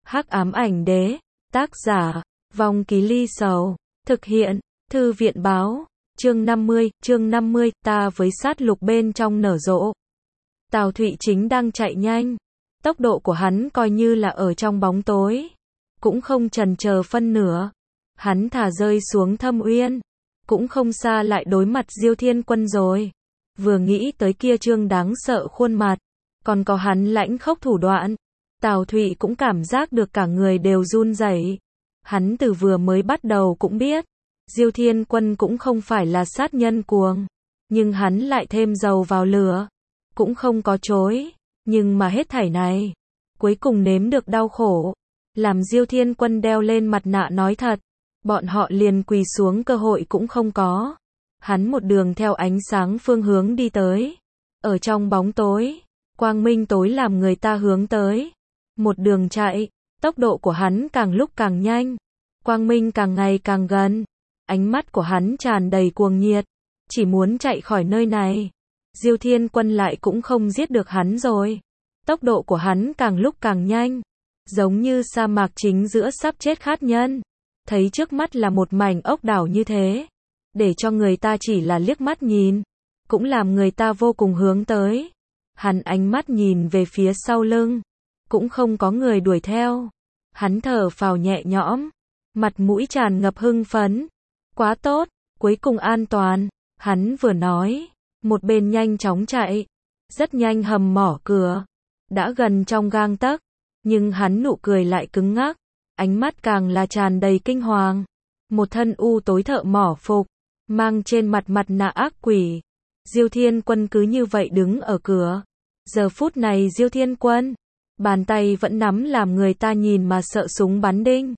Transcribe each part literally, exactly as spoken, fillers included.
Hắc ám ảnh đế, tác giả, Vong Ký Ly Sầu, thực hiện, Thư viện báo, chương năm mươi, chương năm mươi, ta với sát lục bên trong nở rộ. Tào Thụy chính đang chạy nhanh, tốc độ của hắn coi như là ở trong bóng tối, cũng không chần chờ phân nửa, hắn thả rơi xuống thâm uyên, cũng không xa lại đối mặt Diêu Thiên Quân rồi. Vừa nghĩ tới kia trương đáng sợ khuôn mặt, còn có hắn lãnh khốc thủ đoạn, Tào Thụy cũng cảm giác được cả người đều run rẩy. Hắn từ vừa mới bắt đầu cũng biết, Diêu Thiên Quân cũng không phải là sát nhân cuồng, nhưng hắn lại thêm dầu vào lửa, cũng không có chối, nhưng mà hết thảy này, cuối cùng nếm được đau khổ, làm Diêu Thiên Quân đeo lên mặt nạ nói thật, bọn họ liền quỳ xuống cơ hội cũng không có. Hắn một đường theo ánh sáng phương hướng đi tới, ở trong bóng tối, quang minh tối làm người ta hướng tới. Một đường chạy, tốc độ của hắn càng lúc càng nhanh, quang minh càng ngày càng gần, ánh mắt của hắn tràn đầy cuồng nhiệt, chỉ muốn chạy khỏi nơi này. Diêu Thiên Quân lại cũng không giết được hắn rồi, tốc độ của hắn càng lúc càng nhanh, giống như sa mạc chính giữa sắp chết khát nhân, thấy trước mắt là một mảnh ốc đảo như thế, để cho người ta chỉ là liếc mắt nhìn, cũng làm người ta vô cùng hướng tới. Hắn ánh mắt nhìn về phía sau lưng, cũng không có người đuổi theo. Hắn thở phào nhẹ nhõm, mặt mũi tràn ngập hưng phấn. Quá tốt, cuối cùng an toàn, hắn vừa nói, một bên nhanh chóng chạy, rất nhanh hầm mỏ cửa, đã gần trong gang tấc, nhưng hắn nụ cười lại cứng ngắc, ánh mắt càng là tràn đầy kinh hoàng. Một thân u tối thợ mỏ phục, mang trên mặt mặt nạ ác quỷ. Diêu Thiên Quân cứ như vậy đứng ở cửa. Giờ phút này Diêu Thiên Quân, bàn tay vẫn nắm làm người ta nhìn mà sợ súng bắn đinh.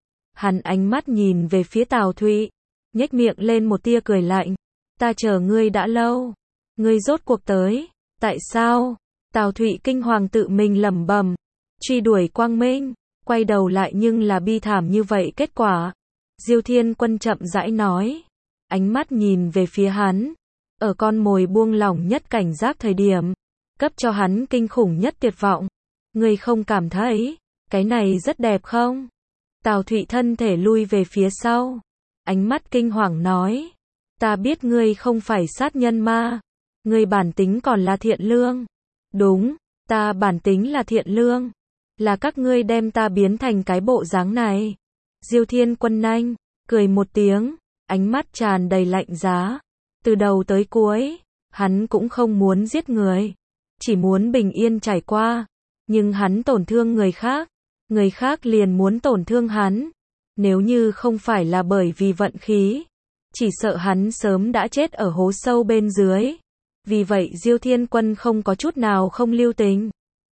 Hắn ánh mắt nhìn về phía Tào Thụy, nhếch miệng lên một tia cười lạnh. Ta chờ ngươi đã lâu, ngươi rốt cuộc tới, tại sao? Tào Thụy kinh hoàng tự mình lẩm bẩm, truy đuổi quang minh, quay đầu lại nhưng là bi thảm như vậy kết quả. Diêu Thiên Quân chậm rãi nói, ánh mắt nhìn về phía hắn, ở con mồi buông lỏng nhất cảnh giác thời điểm, cấp cho hắn kinh khủng nhất tuyệt vọng. Ngươi không cảm thấy, cái này rất đẹp không? Tào Thụy thân thể lui về phía sau, ánh mắt kinh hoàng nói, ta biết ngươi không phải sát nhân ma, ngươi bản tính còn là thiện lương. Đúng, ta bản tính là thiện lương, là các ngươi đem ta biến thành cái bộ dáng này. Diêu Thiên Quân nhanh, cười một tiếng, ánh mắt tràn đầy lạnh giá. Từ đầu tới cuối, hắn cũng không muốn giết người, chỉ muốn bình yên trải qua. Nhưng hắn tổn thương người khác, người khác liền muốn tổn thương hắn. Nếu như không phải là bởi vì vận khí, chỉ sợ hắn sớm đã chết ở hố sâu bên dưới. Vì vậy Diêu Thiên Quân không có chút nào không lưu tình.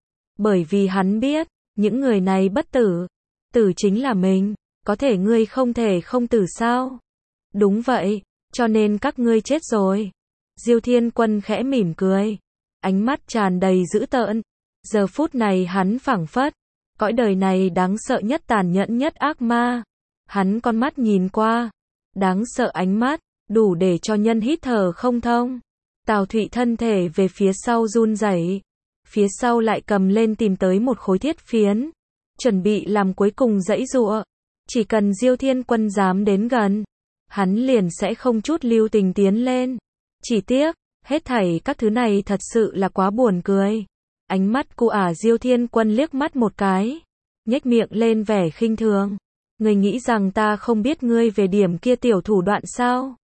Bởi vì hắn biết, những người này bất tử, tử chính là mình, có thể ngươi không thể không tử sao? Đúng vậy, cho nên các ngươi chết rồi. Diêu Thiên Quân khẽ mỉm cười, ánh mắt tràn đầy dữ tợn. Giờ phút này hắn phảng phất, cõi đời này đáng sợ nhất tàn nhẫn nhất ác ma. Hắn con mắt nhìn qua, đáng sợ ánh mắt, đủ để cho nhân hít thở không thông. Tào Thụy thân thể về phía sau run rẩy, phía sau lại cầm lên tìm tới một khối thiết phiến, chuẩn bị làm cuối cùng giãy giụa. Chỉ cần Diêu Thiên Quân dám đến gần, hắn liền sẽ không chút lưu tình tiến lên. Chỉ tiếc, hết thảy các thứ này thật sự là quá buồn cười. Ánh mắt cu ả Diêu Thiên Quân liếc mắt một cái, nhếch miệng lên vẻ khinh thường. Ngươi nghĩ rằng ta không biết ngươi về điểm kia tiểu thủ đoạn sao?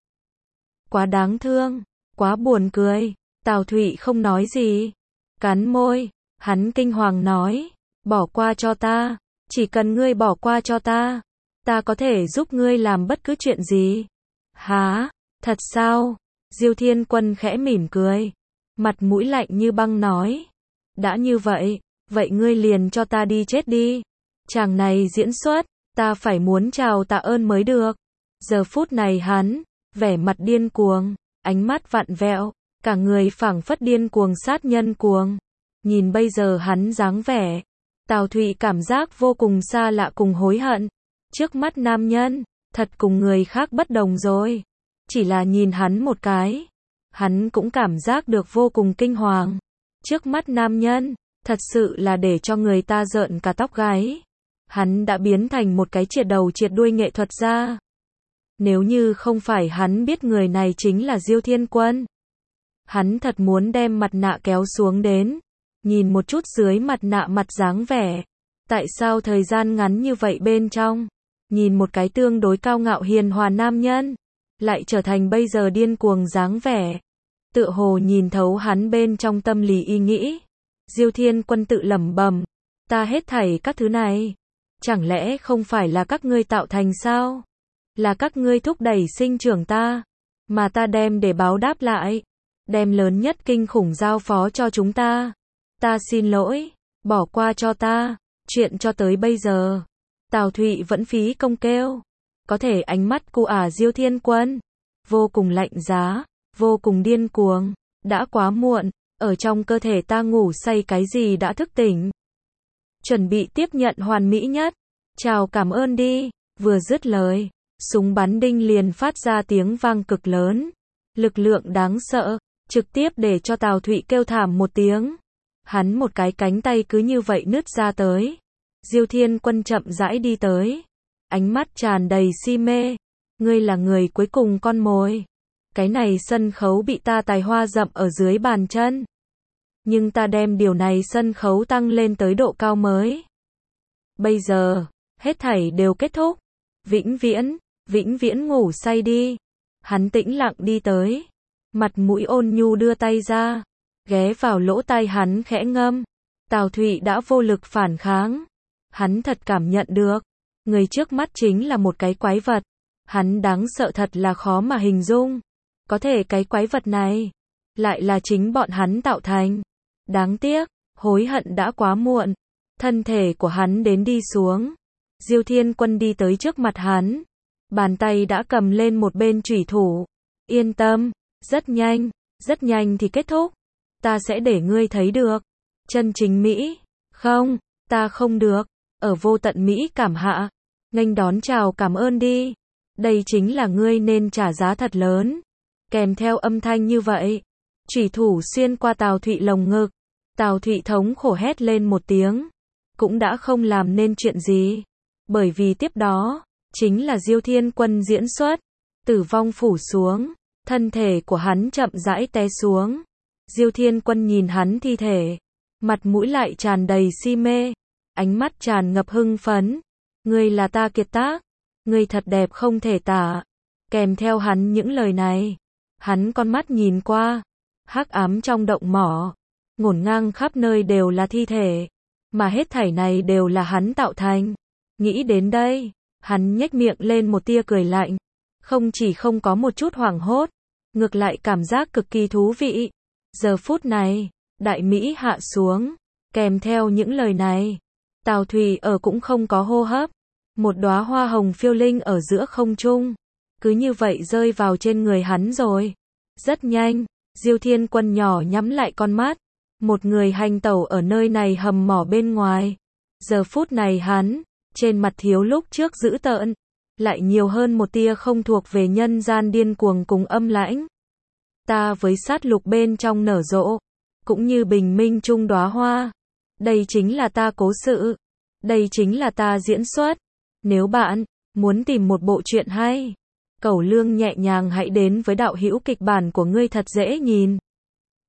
Quá đáng thương, quá buồn cười. Tào Thụy không nói gì, cắn môi, hắn kinh hoàng nói, bỏ qua cho ta, chỉ cần ngươi bỏ qua cho ta, ta có thể giúp ngươi làm bất cứ chuyện gì. Hả? Thật sao? Diêu Thiên Quân khẽ mỉm cười, mặt mũi lạnh như băng nói, đã như vậy, vậy ngươi liền cho ta đi chết đi. Chàng này diễn xuất, ta phải muốn chào tạ ơn mới được. Giờ phút này hắn, vẻ mặt điên cuồng, ánh mắt vặn vẹo, cả người phảng phất điên cuồng sát nhân cuồng. Nhìn bây giờ hắn dáng vẻ, Tào Thụy cảm giác vô cùng xa lạ cùng hối hận. Trước mắt nam nhân, thật cùng người khác bất đồng rồi. Chỉ là nhìn hắn một cái, hắn cũng cảm giác được vô cùng kinh hoàng. Trước mắt nam nhân, thật sự là để cho người ta rợn cả tóc gáy. Hắn đã biến thành một cái triệt đầu triệt đuôi nghệ thuật gia. Nếu như không phải hắn biết người này chính là Diêu Thiên Quân, hắn thật muốn đem mặt nạ kéo xuống đến, nhìn một chút dưới mặt nạ mặt dáng vẻ. Tại sao thời gian ngắn như vậy bên trong, nhìn một cái tương đối cao ngạo hiền hòa nam nhân, lại trở thành bây giờ điên cuồng dáng vẻ. Tựa hồ nhìn thấu hắn bên trong tâm lý ý nghĩ. Diêu Thiên Quân tự lẩm bẩm, ta hết thảy các thứ này, chẳng lẽ không phải là các ngươi tạo thành sao? Là các ngươi thúc đẩy sinh trưởng ta, mà ta đem để báo đáp lại, đem lớn nhất kinh khủng giao phó cho chúng ta. Ta xin lỗi, bỏ qua cho ta, chuyện cho tới bây giờ. Tào Thụy vẫn phí công kêu, có thể ánh mắt của ả Diêu Thiên Quân, vô cùng lạnh giá, vô cùng điên cuồng, đã quá muộn, ở trong cơ thể ta ngủ say cái gì đã thức tỉnh. Chuẩn bị tiếp nhận hoàn mỹ nhất, chào cảm ơn đi, vừa dứt lời, súng bắn đinh liền phát ra tiếng vang cực lớn, lực lượng đáng sợ, trực tiếp để cho Tào Thụy kêu thảm một tiếng. Hắn một cái cánh tay cứ như vậy nứt ra tới. Diêu Thiên Quân chậm rãi đi tới, ánh mắt tràn đầy si mê, ngươi là người cuối cùng con mồi. Cái này sân khấu bị ta tài hoa dậm ở dưới bàn chân, nhưng ta đem điều này sân khấu tăng lên tới độ cao mới. Bây giờ, hết thảy đều kết thúc, vĩnh viễn, vĩnh viễn ngủ say đi. Hắn tĩnh lặng đi tới, mặt mũi ôn nhu đưa tay ra, ghé vào lỗ tai hắn khẽ ngâm. Tào Thụy đã vô lực phản kháng, hắn thật cảm nhận được, người trước mắt chính là một cái quái vật, hắn đáng sợ thật là khó mà hình dung. Có thể cái quái vật này, lại là chính bọn hắn tạo thành. Đáng tiếc, hối hận đã quá muộn, thân thể của hắn đến đi xuống. Diêu Thiên Quân đi tới trước mặt hắn, bàn tay đã cầm lên một bên chủy thủ. Yên tâm, rất nhanh, rất nhanh thì kết thúc. Ta sẽ để ngươi thấy được chân chính Mỹ. Không, ta không được. Ở vô tận Mỹ cảm hạ, nghênh đón chào cảm ơn đi. Đây chính là ngươi nên trả giá thật lớn. Kèm theo âm thanh như vậy, chủy thủ xuyên qua Tào Thụy lồng ngực. Tào Thụy thống khổ hét lên một tiếng, cũng đã không làm nên chuyện gì, bởi vì tiếp đó chính là Diêu Thiên Quân diễn xuất, tử vong phủ xuống, thân thể của hắn chậm rãi té xuống. Diêu Thiên Quân nhìn hắn thi thể, mặt mũi lại tràn đầy si mê, ánh mắt tràn ngập hưng phấn. Ngươi là ta kiệt tác, ngươi thật đẹp không thể tả. Kèm theo hắn những lời này, hắn con mắt nhìn qua, hắc ám trong động mỏ, ngổn ngang khắp nơi đều là thi thể, mà hết thảy này đều là hắn tạo thành. Nghĩ đến đây, hắn nhếch miệng lên một tia cười lạnh, không chỉ không có một chút hoảng hốt, ngược lại cảm giác cực kỳ thú vị. Giờ phút này, đại Mỹ hạ xuống, kèm theo những lời này, Tào Thụy ở cũng không có hô hấp, một đóa hoa hồng phiêu linh ở giữa không trung, cứ như vậy rơi vào trên người hắn rồi. Rất nhanh, Diêu Thiên Quân nhỏ nhắm lại con mắt, một người hành tẩu ở nơi này hầm mỏ bên ngoài. Giờ phút này hắn, trên mặt thiếu lúc trước dữ tợn, lại nhiều hơn một tia không thuộc về nhân gian điên cuồng cùng âm lãnh. Ta với sát lục bên trong nở rộ, cũng như bình minh trung đóa hoa. Đây chính là ta cố sự, đây chính là ta diễn xuất. Nếu bạn muốn tìm một bộ truyện hay, cẩu lương nhẹ nhàng hãy đến với đạo hữu kịch bản của ngươi thật dễ nhìn.